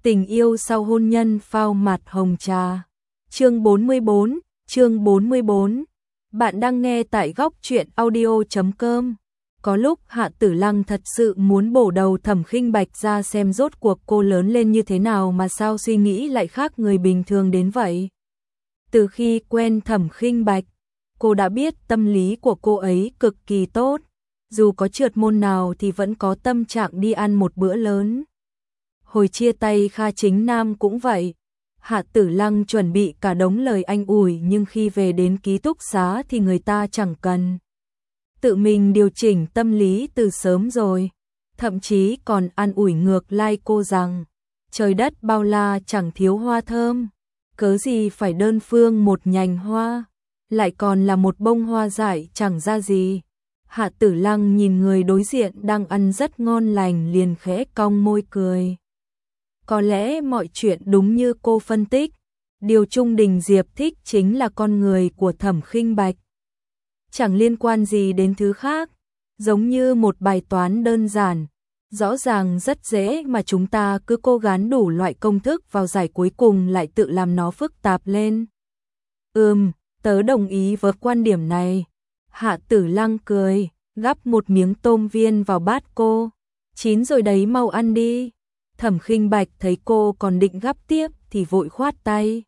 Tình yêu sau hôn nhân phao mặt hồng trà. Chương 44. Bạn đang nghe tại góc truyện audio.com. Có lúc Hạ Tử Lăng thật sự muốn bổ đầu Thẩm Khinh Bạch ra xem rốt cuộc cô lớn lên như thế nào mà sao suy nghĩ lại khác người bình thường đến vậy. Từ khi quen Thẩm Khinh Bạch, cô đã biết tâm lý của cô ấy cực kỳ tốt. Dù có trượt môn nào thì vẫn có tâm trạng đi ăn một bữa lớn. Hồi chia tay Kha Chính Nam cũng vậy. Hạ Tử Lăng chuẩn bị cả đống lời an ủi nhưng khi về đến ký túc xá thì người ta chẳng cần. Tự mình điều chỉnh tâm lý từ sớm rồi. Thậm chí còn an ủi ngược lại cô rằng trời đất bao la chẳng thiếu hoa thơm. Cớ gì phải đơn phương một nhành hoa, lại còn là một bông hoa dại chẳng ra gì. Hạ Tử Lăng nhìn người đối diện đang ăn rất ngon lành liền khẽ cong môi cười. Có lẽ mọi chuyện đúng như cô phân tích, điều Trung Đình Diệp thích chính là con người của Thẩm Khinh Bạch. Chẳng liên quan gì đến thứ khác, giống như một bài toán đơn giản, rõ ràng rất dễ mà chúng ta cứ cố gắng đủ loại công thức vào giải cuối cùng lại tự làm nó phức tạp lên. Tớ đồng ý với quan điểm này. Hạ Tử Lăng cười, gắp một miếng tôm viên vào bát cô. Chín rồi đấy, mau ăn đi. Thẩm Khinh Bạch thấy cô còn định gắp tiếp thì vội khoát tay.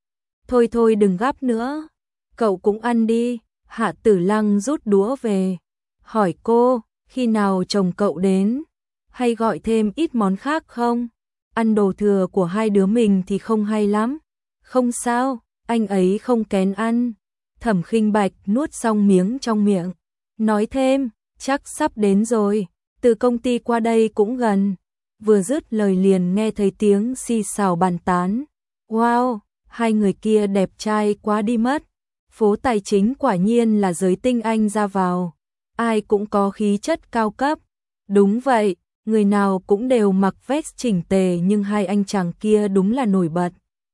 Thôi thôi đừng gắp nữa, cậu cũng ăn đi. Hạ Tử Lăng rút đũa về, hỏi cô, khi nào chồng cậu đến? Hay gọi thêm ít món khác không? Ăn đồ thừa của hai đứa mình thì không hay lắm. Không sao, anh ấy không kén ăn. Thẩm Khinh Bạch nuốt xong miếng trong miệng, nói thêm, chắc sắp đến rồi, từ công ty qua đây cũng gần. Vừa dứt lời liền nghe thấy tiếng xì xào bàn tán. Wow, hai người kia đẹp trai quá đi mất. Phố tài chính quả nhiên là giới tinh anh ra vào. Ai cũng có khí chất cao cấp. Đúng vậy, người nào cũng đều mặc vest chỉnh tề nhưng hai anh chàng kia đúng là nổi bật.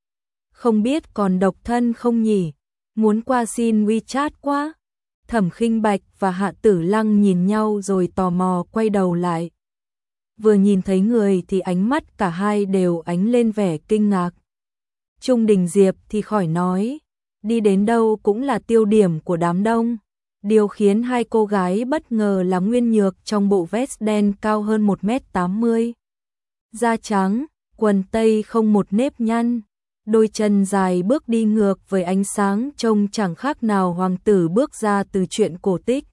Không biết còn độc thân không nhỉ? Muốn qua xin WeChat quá. Thẩm Khinh Bạch và Hạ Tử Lăng nhìn nhau rồi tò mò quay đầu lại. Vừa nhìn thấy người thì ánh mắt cả hai đều ánh lên vẻ kinh ngạc. Trung Đình Diệp thì khỏi nói, đi đến đâu cũng là tiêu điểm của đám đông. Điều khiến hai cô gái bất ngờ là Nguyên Nhược trong bộ vest đen cao hơn 1m80. Da trắng, quần tây không một nếp nhăn, đôi chân dài bước đi ngược với ánh sáng trông chẳng khác nào hoàng tử bước ra từ truyện cổ tích.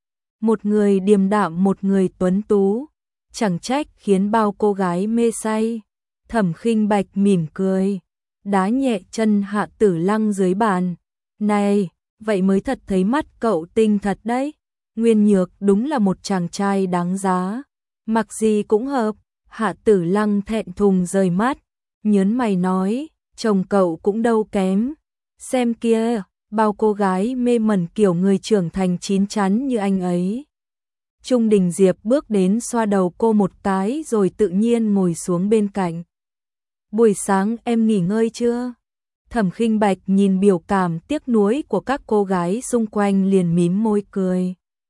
Một người điềm đạm, một người tuấn tú, chẳng trách khiến bao cô gái mê say. Thẩm Khinh Bạch mỉm cười, đá nhẹ chân Hạ Tử Lăng dưới bàn. Này, vậy mới thật thấy mắt cậu tinh thật đấy. Nguyên Nhược đúng là một chàng trai đáng giá, mặc gì cũng hợp. Hạ Tử Lăng thẹn thùng rời mắt, nhớn mày nói, chồng cậu cũng đâu kém. Xem kia, bao cô gái mê mẩn kiểu người trưởng thành chín chắn như anh ấy. Trung Đình Diệp bước đến xoa đầu cô một cái rồi tự nhiên ngồi xuống bên cạnh. Buổi sáng em nghỉ ngơi chưa? Thẩm Khinh Bạch nhìn biểu cảm tiếc nuối của các cô gái xung quanh liền mím môi cười.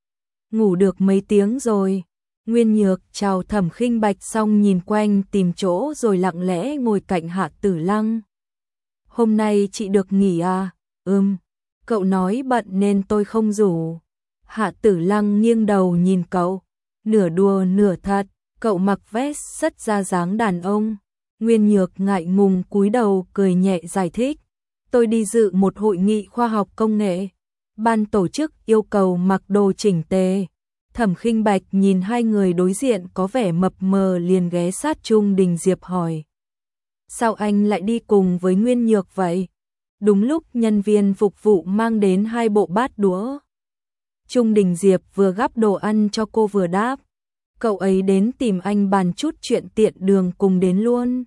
Ngủ được mấy tiếng rồi. Nguyên Nhược chào Thẩm Khinh Bạch xong nhìn quanh tìm chỗ rồi lặng lẽ ngồi cạnh Hạ Tử Lăng. Hôm nay chị được nghỉ à? Cậu nói bận nên tôi không rủ. Hạ Tử Lăng nghiêng đầu nhìn cậu, nửa đùa nửa thật, cậu mặc vest rất ra dáng đàn ông. Nguyên Nhược ngại ngùng cúi đầu cười nhẹ giải thích, tôi đi dự một hội nghị khoa học công nghệ. Ban tổ chức yêu cầu mặc đồ chỉnh tề. Thẩm Khinh Bạch nhìn hai người đối diện có vẻ mập mờ liền ghé sát Trung Đình Diệp hỏi. Sao anh lại đi cùng với Nguyên Nhược vậy? Đúng lúc nhân viên phục vụ mang đến hai bộ bát đũa. Trung Đình Diệp vừa gắp đồ ăn cho cô vừa đáp. Cậu ấy đến tìm anh bàn chút chuyện tiện đường cùng đến luôn.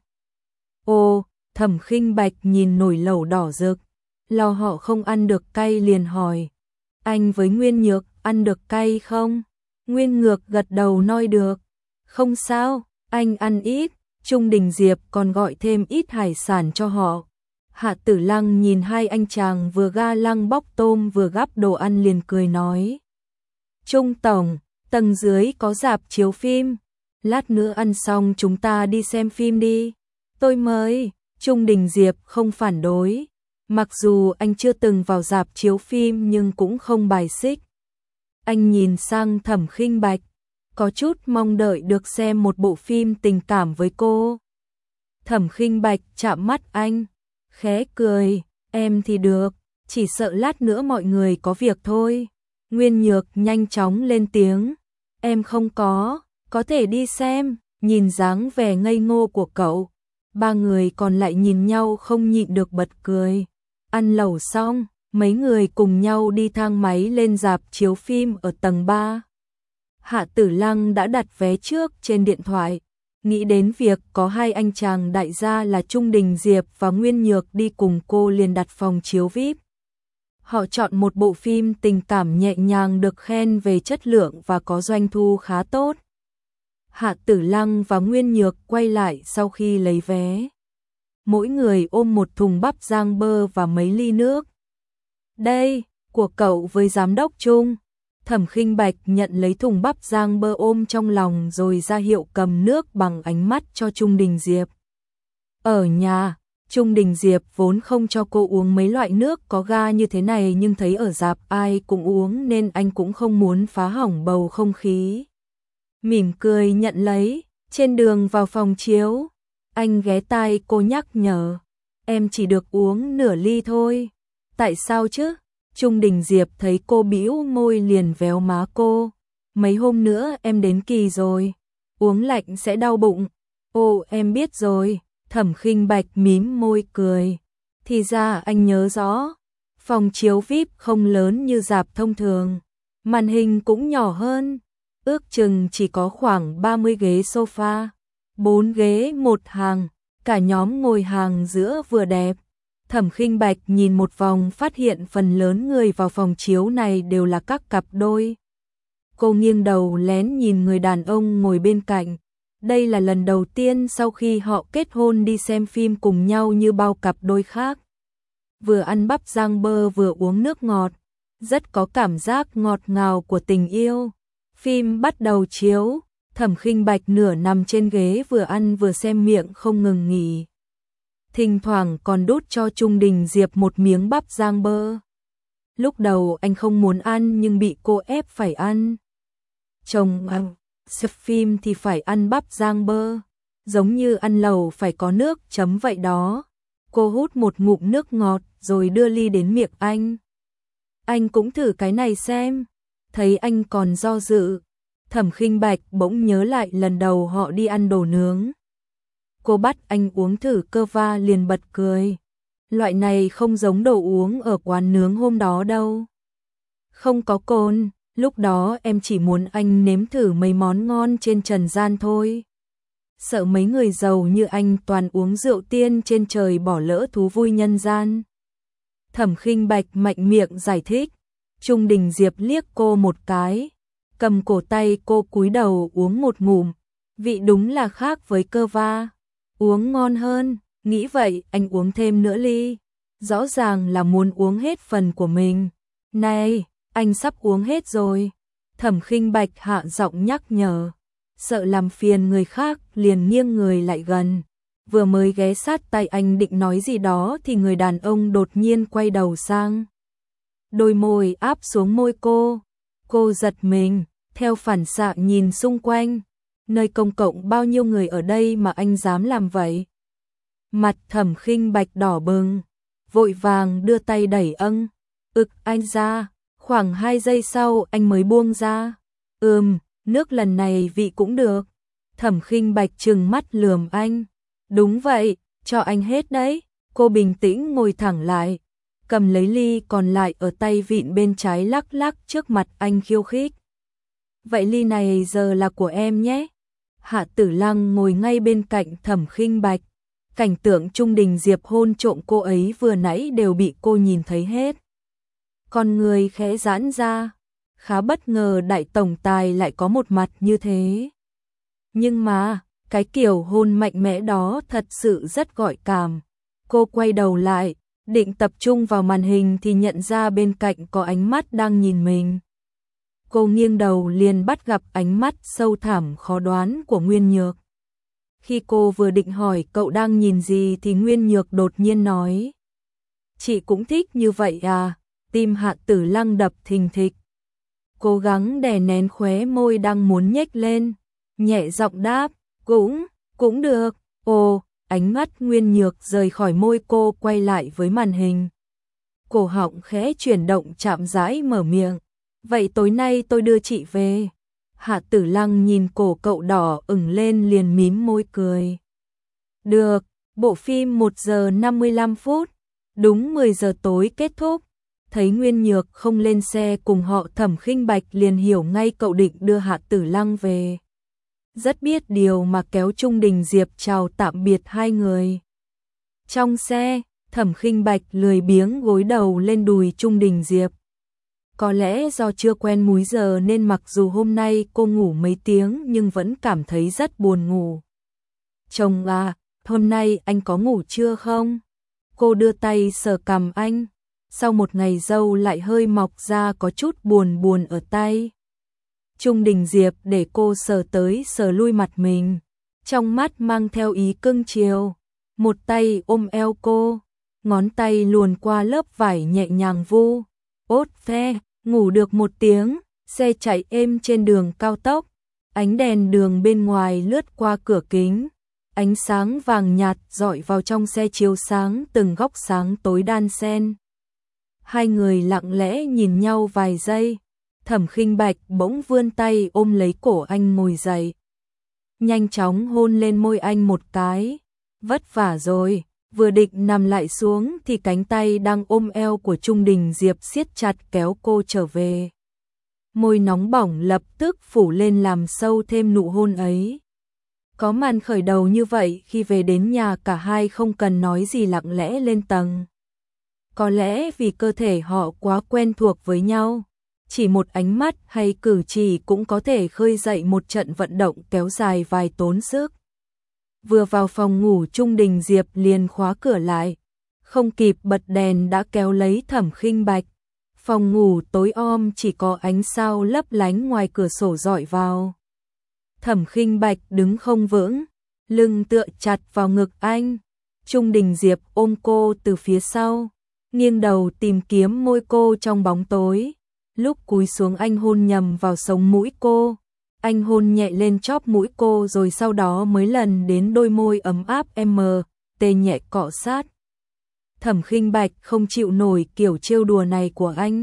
Ồ, Thẩm Khinh Bạch nhìn nồi lẩu đỏ rực, lo họ không ăn được cay liền hỏi. Anh với Nguyên Nhược ăn được cay không? Nguyên Nhược gật đầu nói được. Không sao, anh ăn ít. Trung Đình Diệp còn gọi thêm ít hải sản cho họ. Hạ Tử Lăng nhìn hai anh chàng vừa ga lăng bóc tôm vừa gắp đồ ăn liền cười nói. Trung tổng, tầng dưới có rạp chiếu phim. Lát nữa ăn xong chúng ta đi xem phim đi. Tôi mời. Trung Đình Diệp không phản đối. Mặc dù anh chưa từng vào rạp chiếu phim nhưng cũng không bài xích. Anh nhìn sang Thẩm Khinh Bạch, có chút mong đợi được xem một bộ phim tình cảm với cô. Thẩm Khinh Bạch chạm mắt anh, khẽ cười, em thì được, chỉ sợ lát nữa mọi người có việc thôi. Nguyên Nhược nhanh chóng lên tiếng, em không có thể đi xem. Nhìn dáng vẻ ngây ngô của cậu, ba người còn lại nhìn nhau không nhịn được bật cười. Ăn lẩu xong, mấy người cùng nhau đi thang máy lên rạp chiếu phim ở tầng 3. Hạ Tử Lăng đã đặt vé trước trên điện thoại, nghĩ đến việc có hai anh chàng đại gia là Trung Đình Diệp và Nguyên Nhược đi cùng cô liền đặt phòng chiếu VIP. Họ chọn một bộ phim tình cảm nhẹ nhàng được khen về chất lượng và có doanh thu khá tốt. Hạ Tử Lăng và Nguyên Nhược quay lại sau khi lấy vé. Mỗi người ôm một thùng bắp rang bơ và mấy ly nước. Đây, của cậu với giám đốc Trung. Thẩm Khinh Bạch nhận lấy thùng bắp rang bơ ôm trong lòng rồi ra hiệu cầm nước bằng ánh mắt cho Trung Đình Diệp. Ở nhà, Trung Đình Diệp vốn không cho cô uống mấy loại nước có ga như thế này nhưng thấy ở rạp ai cũng uống nên anh cũng không muốn phá hỏng bầu không khí. Mỉm cười nhận lấy, trên đường vào phòng chiếu, anh ghé tai cô nhắc nhở, em chỉ được uống nửa ly thôi. Tại sao chứ? Trung Đình Diệp thấy cô bĩu môi liền véo má cô. Mấy hôm nữa em đến kỳ rồi, uống lạnh sẽ đau bụng. Ồ em biết rồi. Thẩm Khinh Bạch mím môi cười. Thì ra anh nhớ rõ. Phòng chiếu VIP không lớn như rạp thông thường, màn hình cũng nhỏ hơn. Ước chừng chỉ có khoảng 30 ghế sofa, 4 ghế một hàng, cả nhóm ngồi hàng giữa vừa đẹp. Thẩm Khinh Bạch nhìn một vòng phát hiện phần lớn người vào phòng chiếu này đều là các cặp đôi. Cô nghiêng đầu lén nhìn người đàn ông ngồi bên cạnh. Đây là lần đầu tiên sau khi họ kết hôn đi xem phim cùng nhau như bao cặp đôi khác. Vừa ăn bắp rang bơ vừa uống nước ngọt, rất có cảm giác ngọt ngào của tình yêu. Phim bắt đầu chiếu, Thẩm Khinh Bạch nửa nằm trên ghế vừa ăn vừa xem miệng không ngừng nghỉ. Thỉnh thoảng còn đút cho Trung Đình Diệp một miếng bắp rang bơ. Lúc đầu anh không muốn ăn nhưng bị cô ép phải ăn. Chồng ăn, xem phim thì phải ăn bắp rang bơ, giống như ăn lẩu phải có nước chấm vậy đó. Cô hút một ngụm nước ngọt rồi đưa ly đến miệng anh. Anh cũng thử cái này xem. Thấy anh còn do dự, Thẩm Khinh Bạch bỗng nhớ lại lần đầu họ đi ăn đồ nướng. Cô bắt anh uống thử cơ va liền bật cười. Loại này không giống đồ uống ở quán nướng hôm đó đâu. Không có cồn, lúc đó em chỉ muốn anh nếm thử mấy món ngon trên trần gian thôi. Sợ mấy người giàu như anh toàn uống rượu tiên trên trời bỏ lỡ thú vui nhân gian. Thẩm Khinh Bạch mạnh miệng giải thích. Trung Đình Diệp liếc cô một cái, cầm cổ tay cô cúi đầu uống một ngụm, vị đúng là khác với cơ va, uống ngon hơn, nghĩ vậy anh uống thêm nửa ly, rõ ràng là muốn uống hết phần của mình. Này, anh sắp uống hết rồi. Thẩm Khinh Bạch hạ giọng nhắc nhở, sợ làm phiền người khác liền nghiêng người lại gần, vừa mới ghé sát tay anh định nói gì đó thì người đàn ông đột nhiên quay đầu sang. Đôi môi áp xuống môi cô giật mình, theo phản xạ nhìn xung quanh, nơi công cộng bao nhiêu người ở đây mà anh dám làm vậy. Mặt Thẩm Khinh Bạch đỏ bừng, vội vàng đưa tay đẩy anh ra, khoảng 2 giây sau anh mới buông ra. Nước lần này vị cũng được. Thẩm Khinh Bạch trừng mắt lườm anh. Đúng vậy, cho anh hết đấy. Cô bình tĩnh ngồi thẳng lại, cầm lấy ly còn lại ở tay vịn bên trái lắc lắc trước mặt anh khiêu khích. Vậy ly này giờ là của em nhé. Hạ Tử Lăng ngồi ngay bên cạnh Thẩm Khinh Bạch. Cảnh tượng Trung Đình Diệp hôn trộm cô ấy vừa nãy đều bị cô nhìn thấy hết. Con người khẽ giãn ra, khá bất ngờ đại tổng tài lại có một mặt như thế. Nhưng mà, cái kiểu hôn mạnh mẽ đó thật sự rất gợi cảm. Cô quay đầu lại, định tập trung vào màn hình thì nhận ra bên cạnh có ánh mắt đang nhìn mình. Cô nghiêng đầu liền bắt gặp ánh mắt sâu thẳm khó đoán của Nguyên Nhược. Khi cô vừa định hỏi cậu đang nhìn gì thì Nguyên Nhược đột nhiên nói. Chị cũng thích như vậy à? Tim Hạ Tử Lăng đập thình thịch. Cố gắng đè nén khóe môi đang muốn nhếch lên, nhẹ giọng đáp, cũng được. Ồ, ánh mắt Nguyên Nhược rời khỏi môi cô quay lại với màn hình. Cổ họng khẽ chuyển động chậm rãi mở miệng. Vậy tối nay tôi đưa chị về. Hạ Tử Lăng nhìn cổ cậu đỏ ửng lên liền mím môi cười. Được, bộ phim 1 giờ 55 phút, đúng 10 giờ tối kết thúc. Thấy Nguyên Nhược không lên xe cùng họ, Thẩm Khinh Bạch liền hiểu ngay cậu định đưa Hạ Tử Lăng về. Rất biết điều mà kéo Trung Đình Diệp chào tạm biệt hai người. Trong xe, Thẩm Khinh Bạch lười biếng gối đầu lên đùi Trung Đình Diệp. Có lẽ do chưa quen múi giờ nên mặc dù hôm nay cô ngủ mấy tiếng nhưng vẫn cảm thấy rất buồn ngủ. Chồng à, hôm nay anh có ngủ chưa không? Cô đưa tay sờ cằm anh. Sau một ngày râu lại hơi mọc ra có chút buồn buồn ở tay. Trung Đình Diệp để cô sờ tới sờ lui mặt mình, trong mắt mang theo ý cưng chiều. Một tay ôm eo cô, ngón tay luồn qua lớp vải nhẹ nhàng vu. Ốt phe, ngủ được một tiếng, xe chạy êm trên đường cao tốc. Ánh đèn đường bên ngoài lướt qua cửa kính. Ánh sáng vàng nhạt rọi vào trong xe chiếu sáng từng góc sáng tối đan xen. Hai người lặng lẽ nhìn nhau vài giây. Thẩm Khinh Bạch bỗng vươn tay ôm lấy cổ anh ngồi dậy. Nhanh chóng hôn lên môi anh một cái. Vất vả rồi. Vừa định nằm lại xuống thì cánh tay đang ôm eo của Trung Đình Diệp siết chặt kéo cô trở về. Môi nóng bỏng lập tức phủ lên làm sâu thêm nụ hôn ấy. Có màn khởi đầu như vậy, khi về đến nhà cả hai không cần nói gì lặng lẽ lên tầng. Có lẽ vì cơ thể họ quá quen thuộc với nhau, chỉ một ánh mắt hay cử chỉ cũng có thể khơi dậy một trận vận động kéo dài vài tốn sức. Vừa vào phòng ngủ Trung Đình Diệp liền khóa cửa lại, không kịp bật đèn đã kéo lấy Thẩm Khinh Bạch. Phòng ngủ tối om chỉ có ánh sao lấp lánh ngoài cửa sổ rọi vào. Thẩm Khinh Bạch đứng không vững, lưng tựa chặt vào ngực anh. Trung Đình Diệp ôm cô từ phía sau, nghiêng đầu tìm kiếm môi cô trong bóng tối. Lúc cúi xuống anh hôn nhầm vào sống mũi cô. Anh hôn nhẹ lên chóp mũi cô rồi sau đó mới lần đến đôi môi ấm áp tê nhẹ cọ sát. Thẩm Khinh Bạch không chịu nổi kiểu trêu đùa này của anh.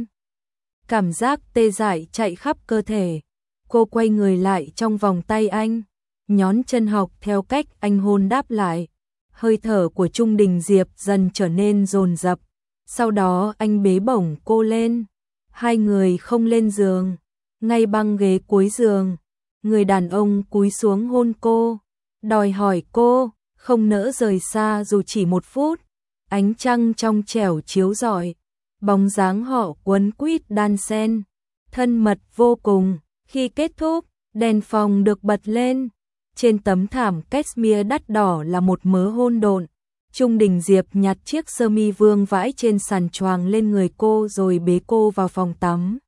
Cảm giác tê dại chạy khắp cơ thể. Cô quay người lại trong vòng tay anh, nhón chân học theo cách anh hôn đáp lại. Hơi thở của Trung Đình Diệp dần trở nên dồn dập. Sau đó anh bế bổng cô lên. Hai người không lên giường, ngay băng ghế cuối giường. Người đàn ông cúi xuống hôn cô, đòi hỏi cô không nỡ rời xa dù chỉ một phút. Ánh trăng trong trẻo chiếu rọi, bóng dáng họ quấn quýt đan xen, thân mật vô cùng. Khi kết thúc, đèn phòng được bật lên. Trên tấm thảm cashmere đắt đỏ là một mớ hôn độn. Trung Đình Diệp nhặt chiếc sơ mi vương vãi trên sàn choàng lên người cô rồi bế cô vào phòng tắm.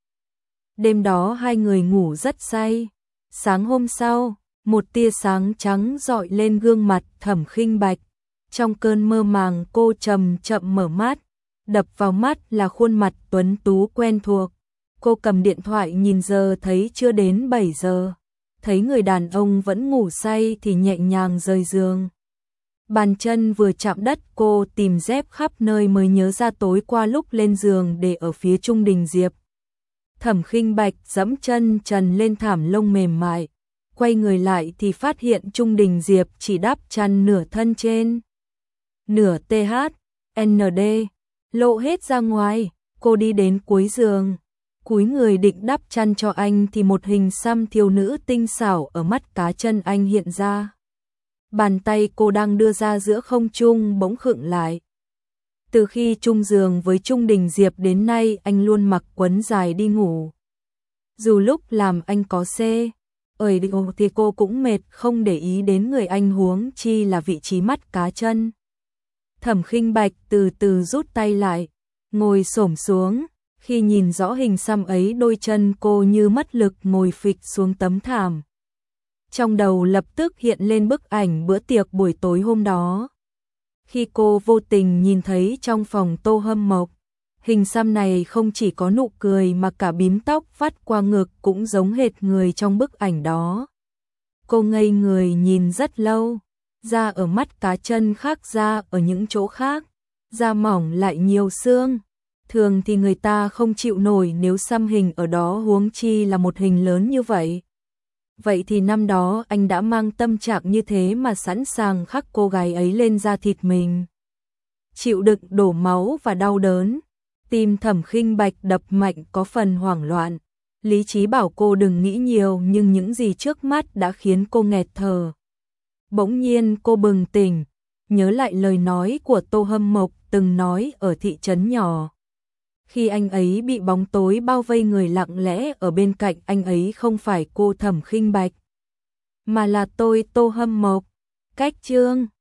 Đêm đó hai người ngủ rất say. Sáng hôm sau, một tia sáng trắng rọi lên gương mặt Thẩm Khinh Bạch. Trong cơn mơ màng cô chậm chậm mở mắt, đập vào mắt là khuôn mặt tuấn tú quen thuộc. Cô cầm điện thoại nhìn giờ thấy chưa đến 7 giờ. Thấy người đàn ông vẫn ngủ say thì nhẹ nhàng rời giường. Bàn chân vừa chạm đất cô tìm dép khắp nơi mới nhớ ra tối qua lúc lên giường để ở phía Trung Đình Diệp. Thẩm Khinh Bạch giẫm chân trần lên thảm lông mềm mại. Quay người lại thì phát hiện Trung Đình Diệp chỉ đắp chăn nửa thân trên. Nửa THND, lộ hết ra ngoài. Cô đi đến cuối giường, cúi người định đắp chăn cho anh thì một hình xăm thiếu nữ tinh xảo ở mắt cá chân anh hiện ra. Bàn tay cô đang đưa ra giữa không trung bỗng khựng lại. Từ khi chung giường với Trung Đình Diệp đến nay anh luôn mặc quần dài đi ngủ. Dù lúc làm anh có xê, thì cô cũng mệt không để ý đến người anh, huống chi là vị trí mắt cá chân. Thẩm Khinh Bạch từ từ rút tay lại, ngồi xổm xuống. Khi nhìn rõ hình xăm ấy đôi chân cô như mất lực ngồi phịch xuống tấm thảm. Trong đầu lập tức hiện lên bức ảnh bữa tiệc buổi tối hôm đó. Khi cô vô tình nhìn thấy trong phòng Tô Hâm Mộc, hình xăm này không chỉ có nụ cười mà cả bím tóc vắt qua ngực cũng giống hệt người trong bức ảnh đó. Cô ngây người nhìn rất lâu, da ở mắt cá chân khác da ở những chỗ khác, da mỏng lại nhiều xương. Thường thì người ta không chịu nổi nếu xăm hình ở đó, huống chi là một hình lớn như vậy. Vậy thì năm đó anh đã mang tâm trạng như thế mà sẵn sàng khắc cô gái ấy lên da thịt mình. Chịu đựng đổ máu và đau đớn, tim Thẩm Khinh Bạch đập mạnh có phần hoảng loạn. Lý trí bảo cô đừng nghĩ nhiều nhưng những gì trước mắt đã khiến cô nghẹt thở. Bỗng nhiên cô bừng tỉnh, nhớ lại lời nói của Tô Hâm Mộc từng nói ở thị trấn nhỏ. Khi anh ấy bị bóng tối bao vây, người lặng lẽ ở bên cạnh anh ấy không phải cô Thẩm Khinh Bạch, mà là tôi, Tô Hâm Mộc. Cách chương